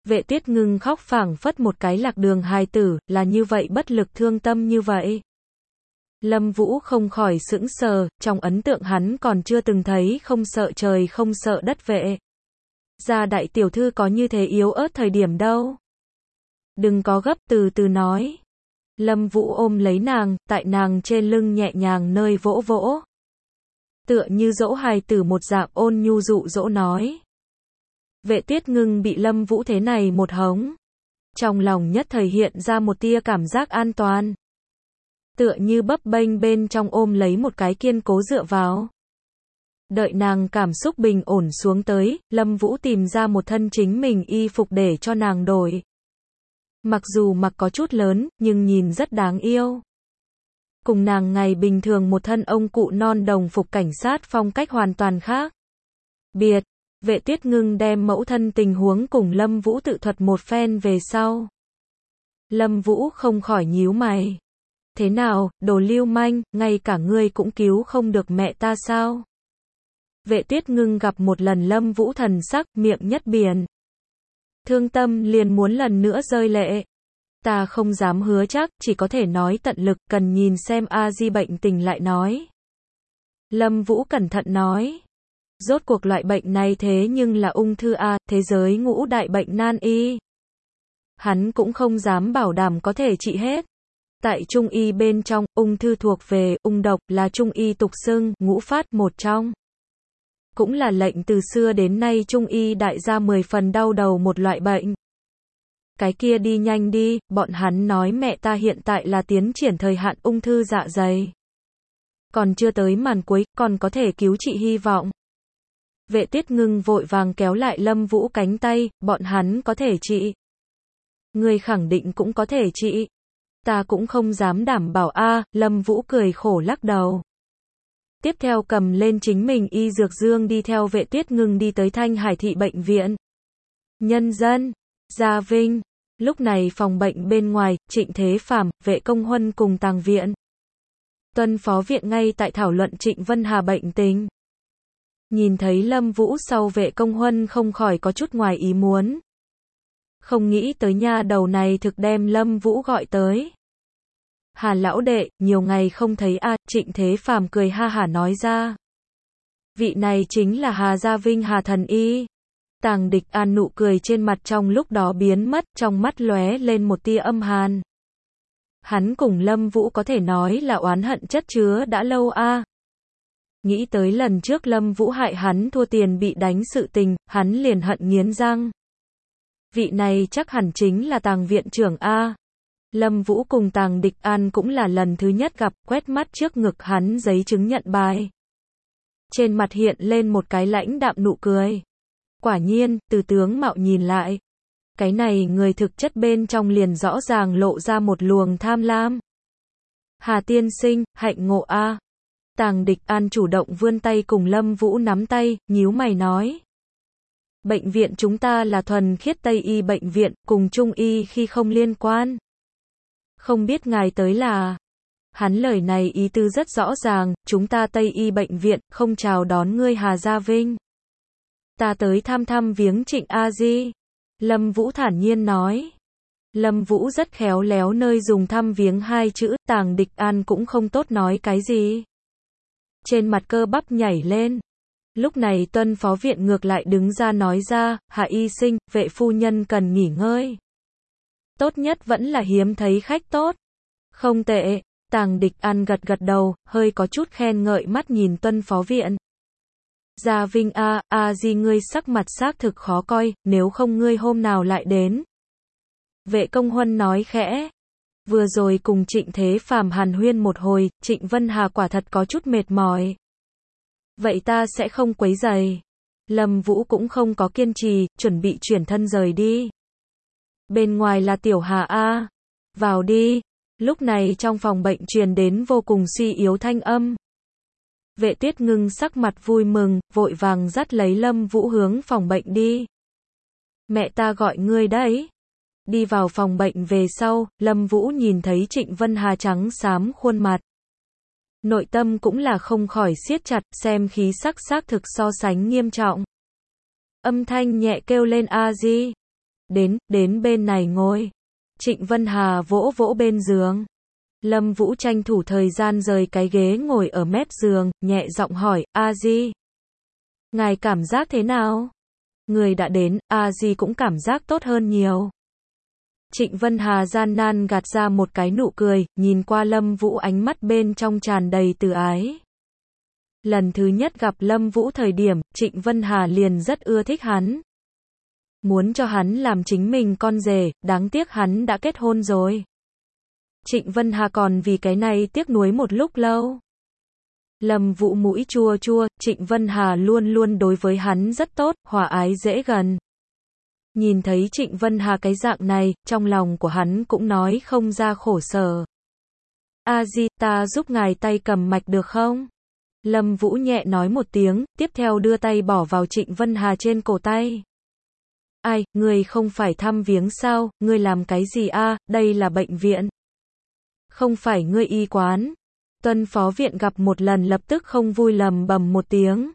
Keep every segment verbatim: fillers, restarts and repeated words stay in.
Vệ Tiết Ngưng khóc phảng phất một cái lạc đường hài tử, là như vậy bất lực thương tâm như vậy. Lâm Vũ không khỏi sững sờ, trong ấn tượng hắn còn chưa từng thấy không sợ trời không sợ đất vệ. Gia đại tiểu thư có như thế yếu ớt thời điểm đâu. Đừng có gấp, từ từ nói. Lâm Vũ ôm lấy nàng, tại nàng trên lưng nhẹ nhàng nơi vỗ vỗ. Tựa như dỗ hài tử một dạng ôn nhu dụ dỗ nói. Vệ Tiết Ngưng bị Lâm Vũ thế này một hống. Trong lòng nhất thời hiện ra một tia cảm giác an toàn. Tựa như bấp bênh bên trong ôm lấy một cái kiên cố dựa vào. Đợi nàng cảm xúc bình ổn xuống tới, Lâm Vũ tìm ra một thân chính mình y phục để cho nàng đổi. Mặc dù mặc có chút lớn, nhưng nhìn rất đáng yêu. Cùng nàng ngày bình thường một thân ông cụ non đồng phục cảnh sát phong cách hoàn toàn khác. Biệt, Vệ Tiết Ngưng đem mẫu thân tình huống cùng Lâm Vũ tự thuật một phen về sau. Lâm Vũ không khỏi nhíu mày. Thế nào, đồ lưu manh, ngay cả ngươi cũng cứu không được mẹ ta sao? Vệ Tiết Ngưng gặp một lần Lâm Vũ thần sắc, miệng nhất biển. Thương tâm liền muốn lần nữa rơi lệ. Ta không dám hứa chắc, chỉ có thể nói tận lực, cần nhìn xem A Di bệnh tình lại nói. Lâm Vũ cẩn thận nói. Rốt cuộc loại bệnh này thế nhưng là ung thư A, thế giới ngũ đại bệnh nan y. Hắn cũng không dám bảo đảm có thể trị hết. Tại Trung y bên trong, ung thư thuộc về ung độc, là Trung y tục xưng ngũ phát một trong. Cũng là lệnh từ xưa đến nay Trung y đại gia mười phần đau đầu một loại bệnh. Cái kia đi nhanh đi, bọn hắn nói mẹ ta hiện tại là tiến triển thời hạn ung thư dạ dày. Còn chưa tới màn cuối, còn có thể cứu trị hy vọng. Vệ Tiết Ngưng vội vàng kéo lại Lâm Vũ cánh tay, bọn hắn có thể trị. Người khẳng định cũng có thể trị. Ta cũng không dám đảm bảo a, Lâm Vũ cười khổ lắc đầu. Tiếp theo cầm lên chính mình y dược dương đi theo Vệ Tiết Ngưng đi tới Thanh Hải thị bệnh viện. Nhân dân, Gia Vinh. Lúc này phòng bệnh bên ngoài, Trịnh Thế Phàm, Vệ Công Huân cùng tàng viện. Tuân phó viện ngay tại thảo luận Trịnh Vân Hà bệnh tình. Nhìn thấy Lâm Vũ sau Vệ Công Huân không khỏi có chút ngoài ý muốn. Không nghĩ tới nha đầu này thực đem Lâm Vũ gọi tới. Hà lão đệ, nhiều ngày không thấy a, Trịnh Thế Phàm cười ha hả nói ra. Vị này chính là Hà Gia Vinh Hà thần y. Tàng Địch An nụ cười trên mặt trong lúc đó biến mất, trong mắt lóe lên một tia âm hàn. Hắn cùng Lâm Vũ có thể nói là oán hận chất chứa đã lâu a. Nghĩ tới lần trước Lâm Vũ hại hắn thua tiền bị đánh sự tình, hắn liền hận nghiến răng. Vị này chắc hẳn chính là Tàng viện trưởng a. Lâm Vũ cùng Tàng Địch An cũng là lần thứ nhất gặp, quét mắt trước ngực hắn giấy chứng nhận bài. Trên mặt hiện lên một cái lãnh đạm nụ cười. Quả nhiên, từ tướng mạo nhìn lại. Cái này người thực chất bên trong liền rõ ràng lộ ra một luồng tham lam. Hà tiên sinh, hạnh ngộ a. Tàng Địch An chủ động vươn tay cùng Lâm Vũ nắm tay, nhíu mày nói. Bệnh viện chúng ta là thuần khiết Tây y bệnh viện, cùng Trung y khi không liên quan. Không biết ngài tới là... Hắn lời này ý tư rất rõ ràng, chúng ta Tây y bệnh viện, không chào đón ngươi Hà Gia Vinh. Ta tới thăm thăm viếng Trịnh A Di. Lâm Vũ thản nhiên nói. Lâm Vũ rất khéo léo nơi dùng thăm viếng hai chữ, Tàng Địch An cũng không tốt nói cái gì. Trên mặt cơ bắp nhảy lên. Lúc này Tuân phó viện ngược lại đứng ra nói ra, Hạ y sinh, Vệ phu nhân cần nghỉ ngơi. Tốt nhất vẫn là hiếm thấy khách tốt. Không tệ, Tàng Địch An gật gật đầu, hơi có chút khen ngợi mắt nhìn Tuân phó viện. Gia Vinh a, a di ngươi sắc mặt xác thực khó coi, nếu không ngươi hôm nào lại đến. Vệ Công Huân nói khẽ. Vừa rồi cùng Trịnh Thế Phàm hàn huyên một hồi, Trịnh Vân Hà quả thật có chút mệt mỏi. Vậy ta sẽ không quấy rầy. Lâm Vũ cũng không có kiên trì, chuẩn bị chuyển thân rời đi. Bên ngoài là Tiểu Hà a. Vào đi. Lúc này trong phòng bệnh truyền đến vô cùng suy yếu thanh âm. Vệ Tiết Ngưng sắc mặt vui mừng, vội vàng dắt lấy Lâm Vũ hướng phòng bệnh đi. Mẹ ta gọi ngươi đấy. Đi vào phòng bệnh về sau, Lâm Vũ nhìn thấy Trịnh Vân Hà trắng xám khuôn mặt. Nội tâm cũng là không khỏi siết chặt, xem khí sắc xác thực so sánh nghiêm trọng. Âm thanh nhẹ kêu lên A Di. đến, đến bên này ngồi. Trịnh Vân Hà vỗ vỗ bên giường. Lâm Vũ tranh thủ thời gian rời cái ghế ngồi ở mép giường, nhẹ giọng hỏi, A Di, ngài cảm giác thế nào? Người đã đến, A Di cũng cảm giác tốt hơn nhiều. Trịnh Vân Hà gian nan gạt ra một cái nụ cười, nhìn qua Lâm Vũ ánh mắt bên trong tràn đầy từ ái. Lần thứ nhất gặp Lâm Vũ thời điểm, Trịnh Vân Hà liền rất ưa thích hắn. Muốn cho hắn làm chính mình con rể, đáng tiếc hắn đã kết hôn rồi. Trịnh Vân Hà còn vì cái này tiếc nuối một lúc lâu. Lâm Vũ mũi chua chua, Trịnh Vân Hà luôn luôn đối với hắn rất tốt, hòa ái dễ gần. Nhìn thấy Trịnh Vân Hà cái dạng này, trong lòng của hắn cũng nói không ra khổ sở. A Di, ta giúp ngài tay cầm mạch được không? Lâm Vũ nhẹ nói một tiếng, tiếp theo đưa tay bỏ vào Trịnh Vân Hà trên cổ tay. Ai, ngươi không phải thăm viếng sao, ngươi làm cái gì a? Đây là bệnh viện. Không phải ngươi y quán. Tuân phó viện gặp một lần lập tức không vui lầm bầm một tiếng.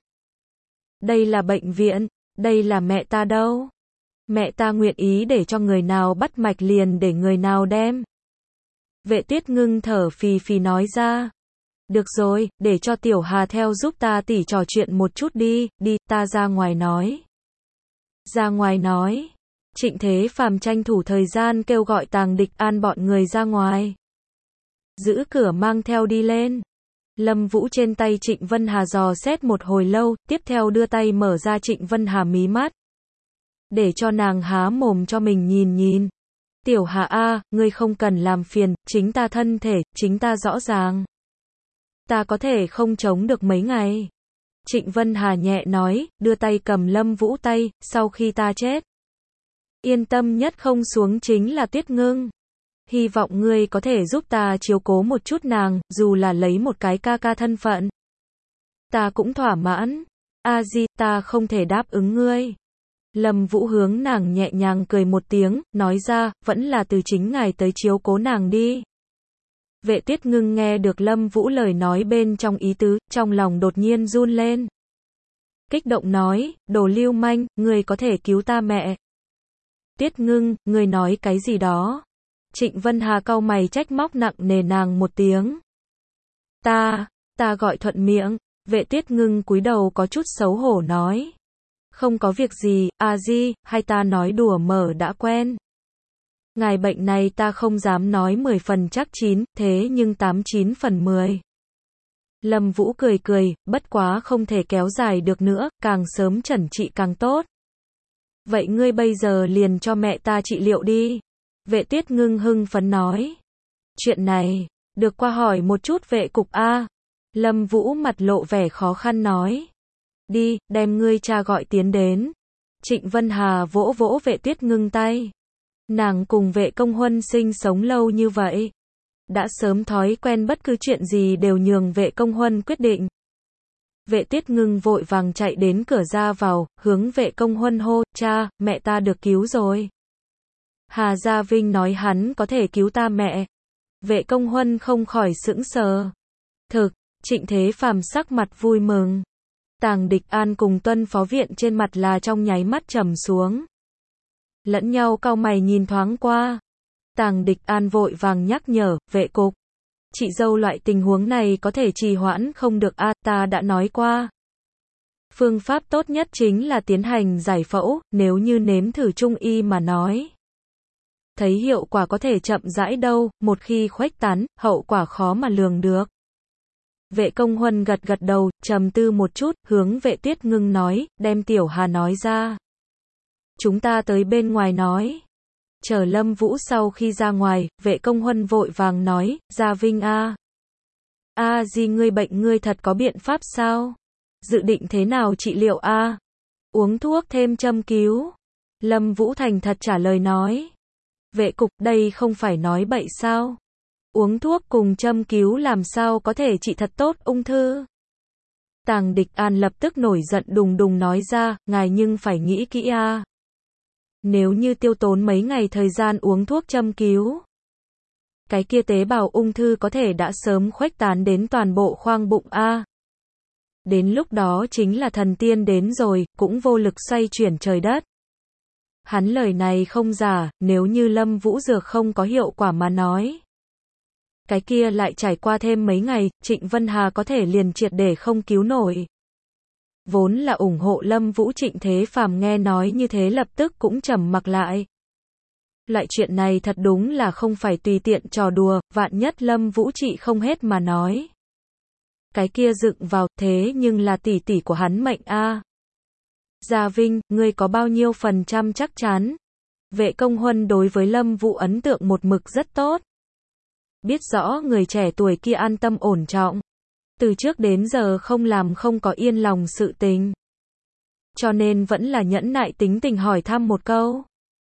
Đây là bệnh viện, đây là mẹ ta đâu. Mẹ ta nguyện ý để cho người nào bắt mạch liền để người nào đem. Vệ Tuyết Ngưng thở phì phì nói ra. Được rồi, để cho Tiểu Hà theo giúp ta tỉ trò chuyện một chút đi, đi, ta ra ngoài nói. Ra ngoài nói. Trịnh Thế Phàm tranh thủ thời gian kêu gọi Tàng Địch An bọn người ra ngoài. Giữ cửa mang theo đi lên. Lâm Vũ trên tay Trịnh Vân Hà dò xét một hồi lâu, tiếp theo đưa tay mở ra Trịnh Vân Hà mí mắt. Để cho nàng há mồm cho mình nhìn nhìn. Tiểu Hà a, ngươi không cần làm phiền, chính ta thân thể, chính ta rõ ràng. Ta có thể không chống được mấy ngày. Trịnh Vân Hà nhẹ nói, đưa tay cầm Lâm Vũ tay, sau khi ta chết. Yên tâm nhất không xuống chính là Tuyết Ngưng. Hy vọng ngươi có thể giúp ta chiếu cố một chút nàng, dù là lấy một cái ca ca thân phận. Ta cũng thỏa mãn. A Di, ta không thể đáp ứng ngươi. Lâm Vũ hướng nàng nhẹ nhàng cười một tiếng, nói ra, vẫn là từ chính ngài tới chiếu cố nàng đi. Vệ Tuyết Ngưng nghe được Lâm Vũ lời nói bên trong ý tứ, trong lòng đột nhiên run lên. Kích động nói, đồ lưu manh, ngươi có thể cứu ta mẹ. Tuyết Ngưng, ngươi nói cái gì đó? Trịnh Vân Hà cau mày trách móc nặng nề nàng một tiếng. Ta, ta gọi thuận miệng. Vệ Tuyết Ngưng cúi đầu có chút xấu hổ nói. Không có việc gì, A Di, hay ta nói đùa mở đã quen. Ngài bệnh này ta không dám nói mười phần chắc chín, thế nhưng tám chín phần mười. Lâm Vũ cười cười, bất quá không thể kéo dài được nữa, càng sớm chẩn trị càng tốt. Vậy ngươi bây giờ liền cho mẹ ta trị liệu đi. Vệ Tuyết Ngưng hưng phấn nói. Chuyện này, được qua hỏi một chút vệ cục a. Lâm Vũ mặt lộ vẻ khó khăn nói. Đi, đem ngươi cha gọi tiến đến. Trịnh Vân Hà vỗ vỗ Vệ Tuyết Ngưng tay. Nàng cùng Vệ Công Huân sinh sống lâu như vậy. Đã sớm thói quen bất cứ chuyện gì đều nhường Vệ Công Huân quyết định. Vệ Tuyết Ngưng vội vàng chạy đến cửa ra vào, hướng Vệ Công Huân hô, cha, mẹ ta được cứu rồi. Hà Gia Vinh nói hắn có thể cứu ta mẹ. Vệ Công Huân không khỏi sững sờ. Thực, Trịnh Thế Phàm sắc mặt vui mừng. Tàng Địch An cùng Tuân phó viện trên mặt là trong nháy mắt trầm xuống. Lẫn nhau cau mày nhìn thoáng qua. Tàng Địch An vội vàng nhắc nhở, vệ cục. Chị dâu loại tình huống này có thể trì hoãn không được a, ta đã nói qua. Phương pháp tốt nhất chính là tiến hành giải phẫu, nếu như nếm thử trung y mà nói. Thấy hiệu quả có thể chậm rãi đâu, một khi khuếch tán, hậu quả khó mà lường được. Vệ Công Huân gật gật đầu, trầm tư một chút, hướng Vệ Tuyết Ngưng nói, đem Tiểu Hà nói ra. Chúng ta tới bên ngoài nói. Chờ Lâm Vũ sau khi ra ngoài, Vệ Công Huân vội vàng nói, Gia Vinh a. A Di ngươi bệnh ngươi thật có biện pháp sao? Dự định thế nào trị liệu a? Uống thuốc thêm châm cứu. Lâm Vũ thành thật trả lời nói. Vệ cục, đây không phải nói bậy sao? Uống thuốc cùng châm cứu làm sao có thể trị thật tốt ung thư? Tàng Địch An lập tức nổi giận đùng đùng nói ra, ngài nhưng phải nghĩ kỹ a. Nếu như tiêu tốn mấy ngày thời gian uống thuốc châm cứu, cái kia tế bào ung thư có thể đã sớm khuếch tán đến toàn bộ khoang bụng a. Đến lúc đó chính là thần tiên đến rồi, cũng vô lực xoay chuyển trời đất. Hắn lời này không giả, nếu như Lâm Vũ dược không có hiệu quả mà nói. Cái kia lại trải qua thêm mấy ngày, Trịnh Vân Hà có thể liền triệt để không cứu nổi. Vốn là ủng hộ Lâm Vũ Trịnh Thế Phàm nghe nói như thế lập tức cũng trầm mặc lại. Loại chuyện này thật đúng là không phải tùy tiện trò đùa, vạn nhất Lâm Vũ trị không hết mà nói. Cái kia dựng vào, thế nhưng là tỷ tỷ của hắn mệnh a. Gia Vinh, ngươi có bao nhiêu phần trăm chắc chắn? Vệ Công Huân đối với Lâm Vũ ấn tượng một mực rất tốt. Biết rõ người trẻ tuổi kia an tâm ổn trọng. Từ trước đến giờ không làm không có yên lòng sự tình. Cho nên vẫn là nhẫn nại tính tình hỏi thăm một câu.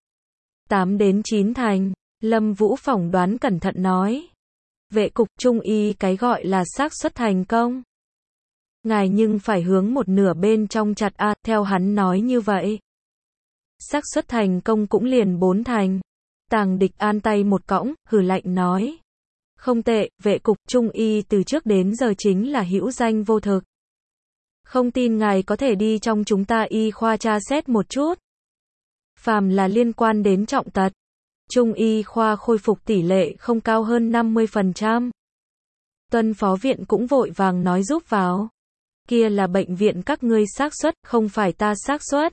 tám đến chín thành, Lâm Vũ phỏng đoán cẩn thận nói. Vệ cục trung y cái gọi là xác suất thành công. Ngài nhưng phải hướng một nửa bên trong chặt a, theo hắn nói như vậy. Xác suất thành công cũng liền bốn thành. Tàng Địch An tay một cõng, hừ lạnh nói. Không tệ, vệ cục trung y từ trước đến giờ chính là hữu danh vô thực. Không tin ngài có thể đi trong chúng ta y khoa tra xét một chút. Phàm là liên quan đến trọng tật, trung y khoa khôi phục tỷ lệ không cao hơn năm mươi phần trăm. Tuân phó viện cũng vội vàng nói giúp vào. Kia là bệnh viện các ngươi xác suất, không phải ta xác suất.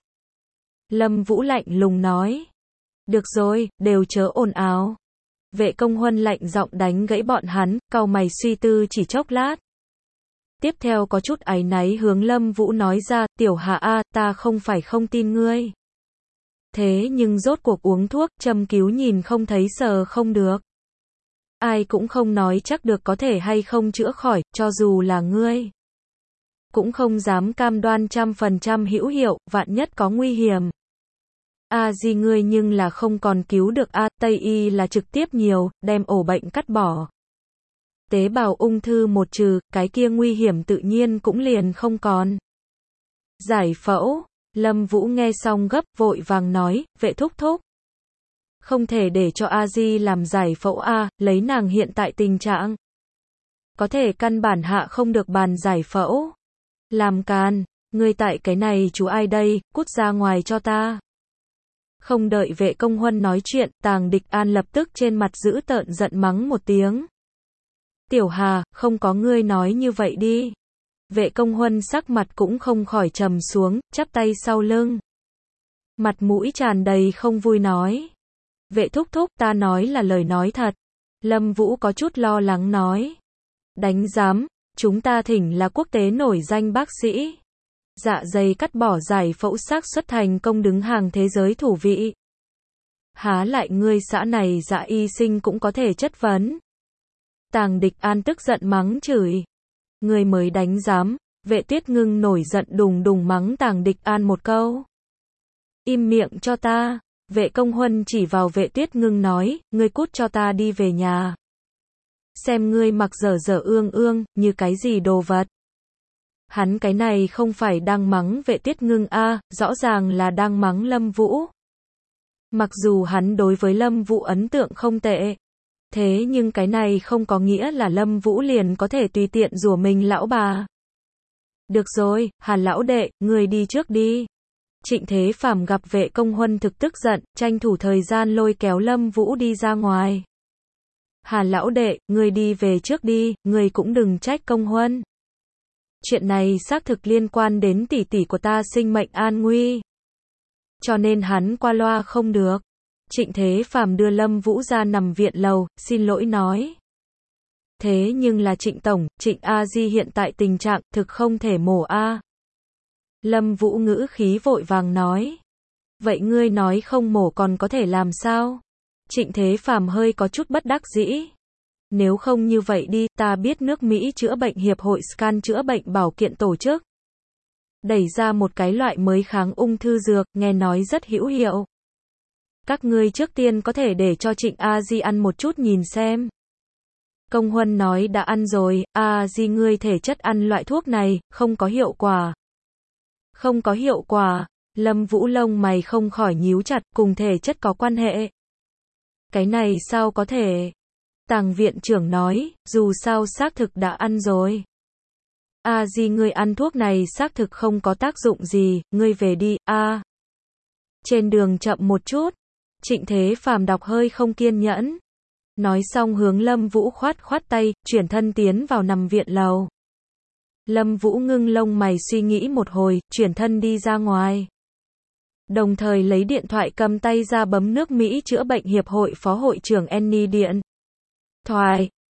Lâm Vũ lạnh lùng nói. Được rồi, đều chớ ồn ào. Vệ Công Huân lạnh giọng đánh gãy bọn hắn, cau mày suy tư chỉ chốc lát. Tiếp theo có chút áy náy hướng Lâm Vũ nói ra, tiểu Hà a, ta không phải không tin ngươi. Thế nhưng rốt cuộc uống thuốc, châm cứu nhìn không thấy sờ không được. Ai cũng không nói chắc được có thể hay không chữa khỏi, cho dù là ngươi. Cũng không dám cam đoan trăm phần trăm hữu hiệu, vạn nhất có nguy hiểm. A di ngươi nhưng là không còn cứu được a, Tây y là trực tiếp nhiều, đem ổ bệnh cắt bỏ. Tế bào ung thư một trừ, cái kia nguy hiểm tự nhiên cũng liền không còn. Giải phẫu, Lâm Vũ nghe xong gấp vội vàng nói, vệ thúc thúc. Không thể để cho A Di làm giải phẫu a, lấy nàng hiện tại tình trạng. Có thể căn bản hạ không được bàn giải phẫu. Làm can, ngươi tại cái này chú ai đây, cút ra ngoài cho ta. Không đợi Vệ Công Huân nói chuyện, Tàng Địch An lập tức trên mặt dữ tợn giận mắng một tiếng. Tiểu Hà, không có ngươi nói như vậy đi. Vệ Công Huân sắc mặt cũng không khỏi trầm xuống, chắp tay sau lưng. Mặt mũi tràn đầy không vui nói. Vệ thúc thúc, ta nói là lời nói thật. Lâm Vũ có chút lo lắng nói. Đánh giám, chúng ta thỉnh là quốc tế nổi danh bác sĩ. Dạ dày cắt bỏ giải phẫu xác suất thành công đứng hàng thế giới thủ vị. Há lại ngươi xã này dạ y sinh cũng có thể chất vấn. Tàng Địch An tức giận mắng chửi. Ngươi mới đánh giám, Vệ Tuyết Ngưng nổi giận đùng đùng mắng Tàng Địch An một câu. Im miệng cho ta, Vệ Công Huân chỉ vào Vệ Tuyết Ngưng nói, ngươi cút cho ta đi về nhà. Xem ngươi mặc dở dở ương ương, như cái gì đồ vật. Hắn cái này không phải đang mắng Vệ Tuyết Ngưng a, rõ ràng là đang mắng Lâm Vũ. Mặc dù hắn đối với Lâm Vũ ấn tượng không tệ. Thế nhưng cái này không có nghĩa là Lâm Vũ liền có thể tùy tiện rủa mình lão bà. Được rồi, Hà lão đệ, người đi trước đi. Trịnh Thế Phàm gặp Vệ Công Huân thực tức giận, tranh thủ thời gian lôi kéo Lâm Vũ đi ra ngoài. Hà lão đệ, người đi về trước đi, người cũng đừng trách Công Huân. Chuyện này xác thực liên quan đến tỷ tỷ của ta sinh mệnh an nguy. Cho nên hắn qua loa không được. Trịnh Thế Phàm đưa Lâm Vũ ra nằm viện lầu, xin lỗi nói. Thế nhưng là Trịnh Tổng, Trịnh A Di hiện tại tình trạng thực không thể mổ a. Lâm Vũ ngữ khí vội vàng nói. Vậy ngươi nói không mổ còn có thể làm sao? Trịnh Thế Phàm hơi có chút bất đắc dĩ. Nếu không như vậy đi, ta biết nước Mỹ chữa bệnh hiệp hội scan chữa bệnh bảo kiện tổ chức. Đẩy ra một cái loại mới kháng ung thư dược, nghe nói rất hữu hiệu. Các ngươi trước tiên có thể để cho Trịnh A Di ăn một chút nhìn xem. Công Huân nói đã ăn rồi, A Di ngươi thể chất ăn loại thuốc này, không có hiệu quả. Không có hiệu quả, Lâm Vũ lông mày không khỏi nhíu chặt, cùng thể chất có quan hệ. Cái này sao có thể? Tàng viện trưởng nói, dù sao xác thực đã ăn rồi. A Di ngươi ăn thuốc này xác thực không có tác dụng gì, ngươi về đi, a. Trên đường chậm một chút. Trịnh Thế Phàm đọc hơi không kiên nhẫn. Nói xong hướng Lâm Vũ khoát khoát tay, chuyển thân tiến vào nằm viện lầu. Lâm Vũ ngưng lông mày suy nghĩ một hồi, chuyển thân đi ra ngoài. Đồng thời lấy điện thoại cầm tay ra bấm nước Mỹ chữa bệnh hiệp hội phó hội trưởng Annie điện thoại.